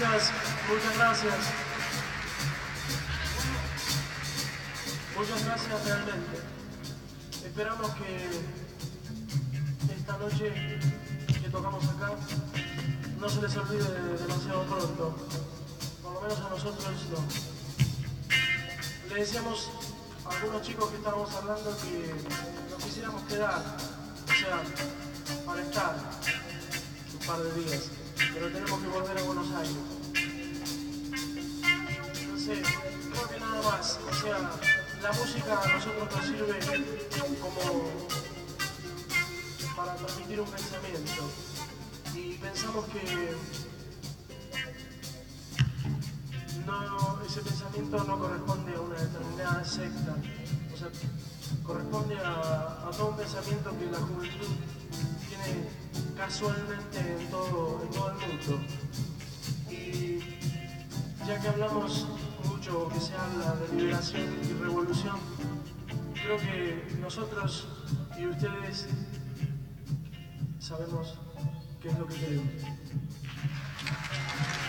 Muchas gracias. Muchas gracias realmente. Esperamos que esta noche que tocamos acá no se les olvide demasiado pronto. Por lo menos a nosotros no. Le decíamos a algunos chicos que estábamos hablando que nos quisiéramos quedar, o sea, para estar un par de días, pero tenemos que volver a Buenos Aires. Entonces, creo que nada más, o sea, la música a nosotros nos sirve como para transmitir un pensamiento y pensamos que ese pensamiento no corresponde a una determinada secta, o sea, corresponde a todo un pensamiento que la juventud tiene casualmente en todo el mundo. Y ya que hablamos mucho, que se habla de liberación y revolución, creo que nosotros y ustedes sabemos qué es lo que queremos.